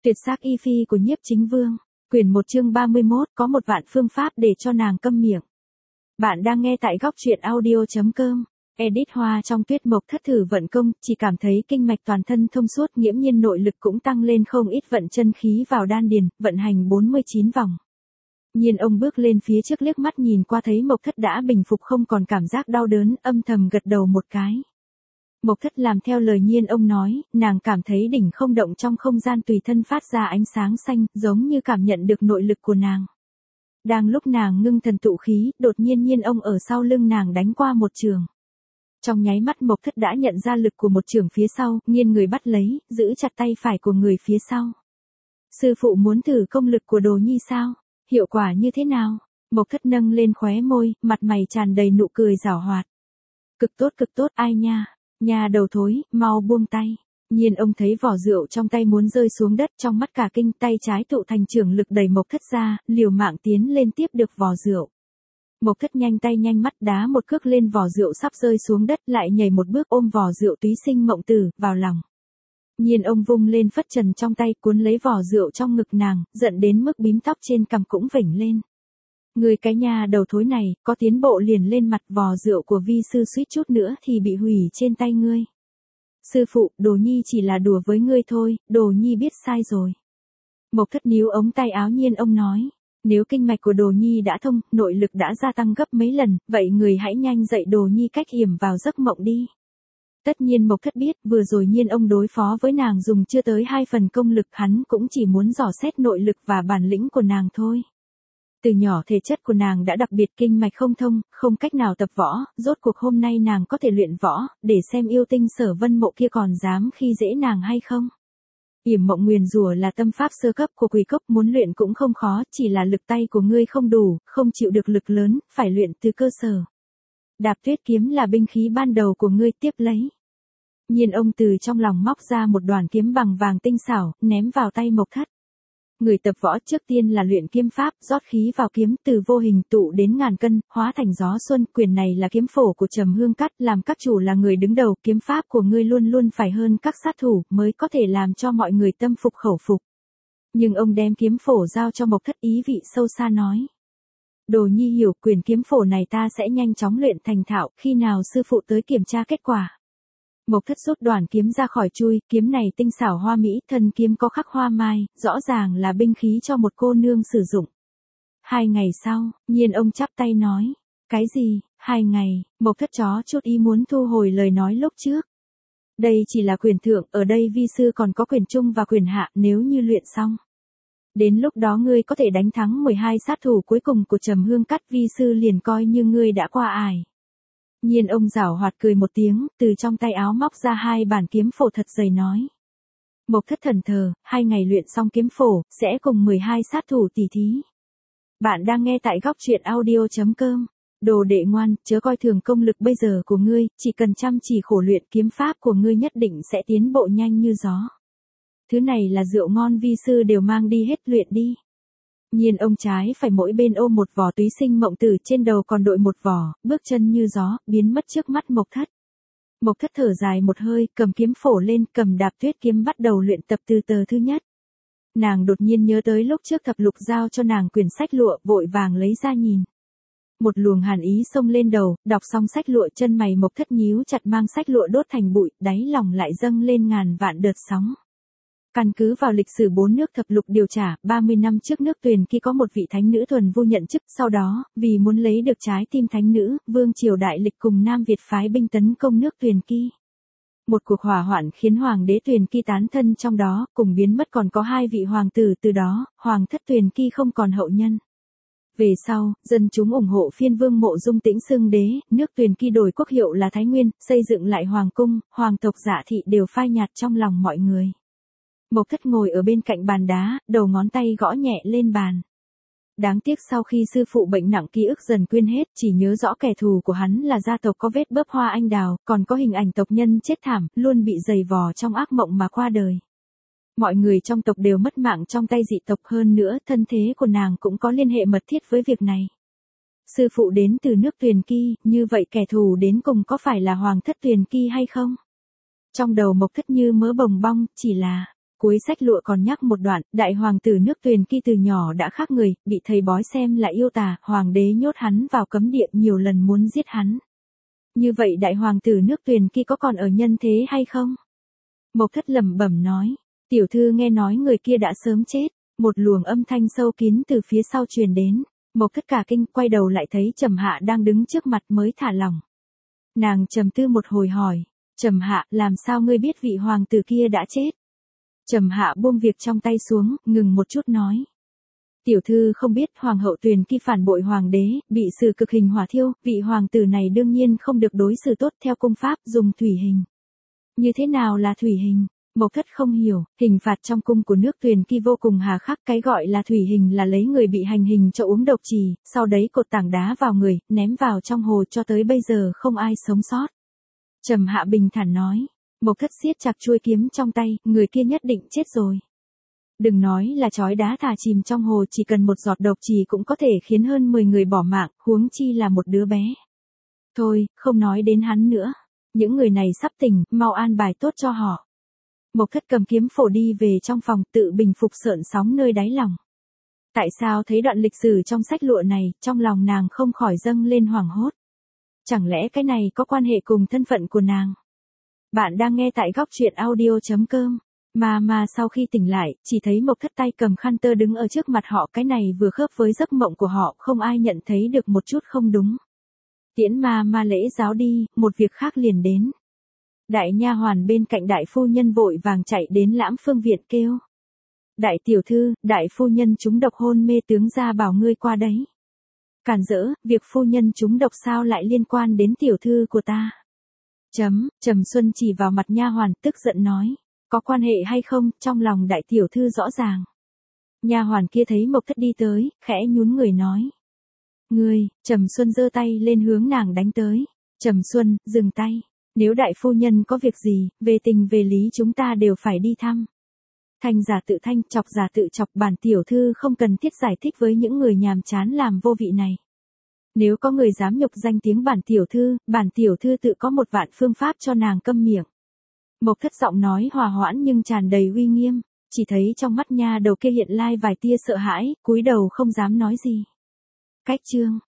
Tuyệt sắc y phi của Nhiếp Chính Vương, quyển 1 chương 31, có một vạn phương pháp để cho nàng câm miệng. Bạn đang nghe tại góc truyện audio.com. Edit Hoa trong Tuyết Mộc Thất thử vận công, chỉ cảm thấy kinh mạch toàn thân thông suốt, nghiễm nhiên nội lực cũng tăng lên không ít, vận chân khí vào đan điền, vận hành 49 vòng. Nhiên ông bước lên phía trước, liếc mắt nhìn qua thấy Mộc Thất đã bình phục, không còn cảm giác đau đớn, âm thầm gật đầu một cái. Mộc Thất làm theo lời Nhiên ông nói, nàng cảm thấy đỉnh không động trong không gian tùy thân phát ra ánh sáng xanh, giống như cảm nhận được nội lực của nàng. Đang lúc nàng ngưng thần tụ khí, đột nhiên Nhiên ông ở sau lưng nàng đánh qua một trường. Trong nháy mắt Mộc Thất đã nhận ra lực của một trường phía sau, nghiêng người bắt lấy, giữ chặt tay phải của người phía sau. Sư phụ muốn thử công lực của Đồ Nhi sao? Hiệu quả như thế nào? Mộc Thất nâng lên khóe môi, mặt mày tràn đầy nụ cười giảo hoạt. Cực tốt, ai nha? Nhà đầu thối, mau buông tay. Nhiên ông thấy vỏ rượu trong tay muốn rơi xuống đất, trong mắt cả kinh, tay trái tụ thành trường lực đẩy Mộc Thất ra, liều mạng tiến lên tiếp được vỏ rượu. Mộc Thất nhanh tay nhanh mắt đá một cước lên vỏ rượu sắp rơi xuống đất, lại nhảy một bước ôm vỏ rượu túy sinh mộng tử vào lòng. Nhiên ông vung lên phất trần trong tay, cuốn lấy vỏ rượu trong ngực nàng, giận đến mức bím tóc trên cằm cũng vểnh lên. Người cái nhà đầu thối này, có tiến bộ liền lên mặt, vò rượu của vi sư suýt chút nữa thì bị hủy trên tay ngươi. Sư phụ, Đồ Nhi chỉ là đùa với ngươi thôi, Đồ Nhi biết sai rồi. Mộc Thất níu ống tay áo Nhiên ông nói, nếu kinh mạch của Đồ Nhi đã thông, nội lực đã gia tăng gấp mấy lần, vậy người hãy nhanh dạy Đồ Nhi cách yểm vào giấc mộng đi. Tất nhiên Mộc Thất biết, vừa rồi Nhiên ông đối phó với nàng dùng chưa tới 2 phần công lực, hắn cũng chỉ muốn dò xét nội lực và bản lĩnh của nàng thôi. Từ nhỏ thể chất của nàng đã đặc biệt, kinh mạch không thông, không cách nào tập võ, rốt cuộc hôm nay nàng có thể luyện võ, để xem yêu tinh Sở Vân Mộ kia còn dám khi dễ nàng hay không. Yểm mộng nguyền rủa là tâm pháp sơ cấp của Quỷ Cốc, muốn luyện cũng không khó, chỉ là lực tay của ngươi không đủ, không chịu được lực lớn, phải luyện từ cơ sở. Đạp Tuyết kiếm là binh khí ban đầu của ngươi, tiếp lấy. Nhiên ông từ trong lòng móc ra một đoàn kiếm bằng vàng tinh xảo, ném vào tay Mộc Thất. Người tập võ trước tiên là luyện kiếm pháp, rót khí vào kiếm, từ vô hình tụ đến ngàn cân, hóa thành gió xuân. Quyền này là kiếm phổ của Trầm Hương Cát, làm các chủ là người đứng đầu, kiếm pháp của ngươi luôn luôn phải hơn các sát thủ, mới có thể làm cho mọi người tâm phục khẩu phục. Nhưng ông đem kiếm phổ giao cho Mộc Thất, ý vị sâu xa nói. Đồ Nhi hiểu, quyền kiếm phổ này ta sẽ nhanh chóng luyện thành thạo, khi nào sư phụ tới kiểm tra kết quả. Mộc Thất rút đoàn kiếm ra khỏi chui, kiếm này tinh xảo hoa mỹ, thân kiếm có khắc hoa mai, rõ ràng là binh khí cho một cô nương sử dụng. 2 ngày sau, Nhiên ông chắp tay nói, cái gì, 2 ngày, Mộc Thất chó chút ý muốn thu hồi lời nói lúc trước. Đây chỉ là quyền thượng, ở đây vi sư còn có quyền trung và quyền hạ, nếu như luyện xong. Đến lúc đó ngươi có thể đánh thắng 12 sát thủ cuối cùng của Trầm Hương Cát, vi sư liền coi như ngươi đã qua ải. Nhiên ông giảo hoạt cười một tiếng, từ trong tay áo móc ra 2 bản kiếm phổ thật dày nói. Mộc Thất thần thờ, 2 ngày luyện xong kiếm phổ, sẽ cùng 12 sát thủ tỉ thí. Bạn đang nghe tại góc truyện audio.com. Đồ đệ ngoan, chớ coi thường công lực bây giờ của ngươi, chỉ cần chăm chỉ khổ luyện, kiếm pháp của ngươi nhất định sẽ tiến bộ nhanh như gió. Thứ này là rượu ngon, vi sư đều mang đi hết, luyện đi. Nhiên ông trái phải mỗi bên ôm một vỏ túy sinh mộng tử, trên đầu còn đội một vỏ, bước chân như gió, biến mất trước mắt Mộc Thất. Mộc Thất thở dài một hơi, cầm kiếm phổ lên, cầm Đạp Tuyết kiếm bắt đầu luyện tập từ tờ thứ nhất. Nàng đột nhiên nhớ tới lúc trước Thập Lục giao cho nàng quyển sách lụa, vội vàng lấy ra nhìn. Một luồng hàn ý xông lên đầu, đọc xong sách lụa, chân mày Mộc Thất nhíu chặt, mang sách lụa đốt thành bụi, đáy lòng lại dâng lên ngàn vạn đợt sóng. Căn cứ vào lịch sử 4 nước thập lục điều trả, 30 năm trước nước Tuyền Ki có một vị thánh nữ thuần vu nhận chức, sau đó, vì muốn lấy được trái tim thánh nữ, vương triều Đại Lịch cùng Nam Việt phái binh tấn công nước Tuyền Ki. Một cuộc hỏa hoạn khiến hoàng đế Tuyền Ki tán thân trong đó, cùng biến mất còn có 2 vị hoàng tử, từ đó, hoàng thất Tuyền Ki không còn hậu nhân. Về sau, dân chúng ủng hộ phiên vương Mộ Dung Tĩnh xưng đế, nước Tuyền Ki đổi quốc hiệu là Thái Nguyên, xây dựng lại hoàng cung, hoàng tộc Dạ thị đều phai nhạt trong lòng mọi người. Mộc Thất ngồi ở bên cạnh bàn đá, đầu ngón tay gõ nhẹ lên bàn. Đáng tiếc sau khi sư phụ bệnh nặng, ký ức dần quên hết, chỉ nhớ rõ kẻ thù của hắn là gia tộc có vết bớp hoa anh đào, còn có hình ảnh tộc nhân chết thảm, luôn bị giày vò trong ác mộng mà qua đời. Mọi người trong tộc đều mất mạng trong tay dị tộc, hơn nữa thân thế của nàng cũng có liên hệ mật thiết với việc này. Sư phụ đến từ nước Tuyền Ki, như vậy kẻ thù đến cùng có phải là hoàng thất Tuyền Ki hay không? Trong đầu Mộc Thất như mớ bồng bong, chỉ là Cuối sách lụa còn nhắc một đoạn, đại hoàng tử nước Tuyền Ki từ nhỏ đã khác người, bị thầy bói xem là yêu tà, hoàng đế nhốt hắn vào cấm địa nhiều lần muốn giết hắn. Như vậy đại hoàng tử nước Tuyền Ki có còn ở nhân thế hay không? Mộc Thất lẩm bẩm nói, tiểu thư nghe nói người kia đã sớm chết, một luồng âm thanh sâu kín từ phía sau truyền đến. Mộc Thất cả kinh, quay đầu lại thấy Trầm Hạ đang đứng trước mặt mới thả lỏng. Nàng trầm tư một hồi hỏi, Trầm Hạ, làm sao ngươi biết vị hoàng tử kia đã chết? Trầm Hạ buông việc trong tay xuống, ngừng một chút nói. Tiểu thư không biết hoàng hậu Tuyền Ki phản bội hoàng đế, bị xử cực hình hỏa thiêu, vị hoàng tử này đương nhiên không được đối xử tốt theo công pháp dùng thủy hình. Như thế nào là thủy hình? Mộc Thất không hiểu, hình phạt trong cung của nước Tuyền Ki vô cùng hà khắc, cái gọi là thủy hình là lấy người bị hành hình cho uống độc trì, sau đấy cột tảng đá vào người, ném vào trong hồ cho tới bây giờ không ai sống sót. Trầm Hạ bình thản nói, Mộc Thất siết chặt chuôi kiếm trong tay, người kia nhất định chết rồi. Đừng nói là trói đá thả chìm trong hồ, chỉ cần một giọt độc trì cũng có thể khiến hơn 10 người bỏ mạng, huống chi là một đứa bé. Thôi, không nói đến hắn nữa. Những người này sắp tỉnh, mau an bài tốt cho họ. Mộc Thất cầm kiếm phổ đi về trong phòng, tự bình phục sợn sóng nơi đáy lòng. Tại sao thấy đoạn lịch sử trong sách lụa này, trong lòng nàng không khỏi dâng lên hoảng hốt? Chẳng lẽ cái này có quan hệ cùng thân phận của nàng? Bạn đang nghe tại góc truyện audio.com. Mà sau khi tỉnh lại, chỉ thấy Mộc Thất tay cầm khăn tơ đứng ở trước mặt họ, cái này vừa khớp với giấc mộng của họ, không ai nhận thấy được một chút không đúng. Tiễn ma lễ giáo đi, một việc khác liền đến. Đại nha hoàn bên cạnh đại phu nhân vội vàng chạy đến Lãm Phương viện kêu. Đại tiểu thư, đại phu nhân trúng độc hôn mê, tướng gia bảo ngươi qua đấy. Cản rỡ, việc phu nhân trúng độc sao lại liên quan đến tiểu thư của ta? Trầm Xuân chỉ vào mặt nha hoàn, tức giận nói. Có quan hệ hay không, trong lòng đại tiểu thư rõ ràng. Nha hoàn kia thấy Mộc Thất đi tới, khẽ nhún người nói. Ngươi, Trầm Xuân giơ tay lên hướng nàng đánh tới. Trầm Xuân, dừng tay. Nếu đại phu nhân có việc gì, về tình về lý chúng ta đều phải đi thăm. Thanh giả tự thanh, chọc giả tự chọc, bản tiểu thư không cần thiết giải thích với những người nhàm chán làm vô vị này. Nếu có người dám nhục danh tiếng bản tiểu thư tự có một vạn phương pháp cho nàng câm miệng. Mộc Thất giọng nói hòa hoãn nhưng tràn đầy uy nghiêm, chỉ thấy trong mắt nha đầu kia hiện lai vài tia sợ hãi, cúi đầu không dám nói gì. Cách chương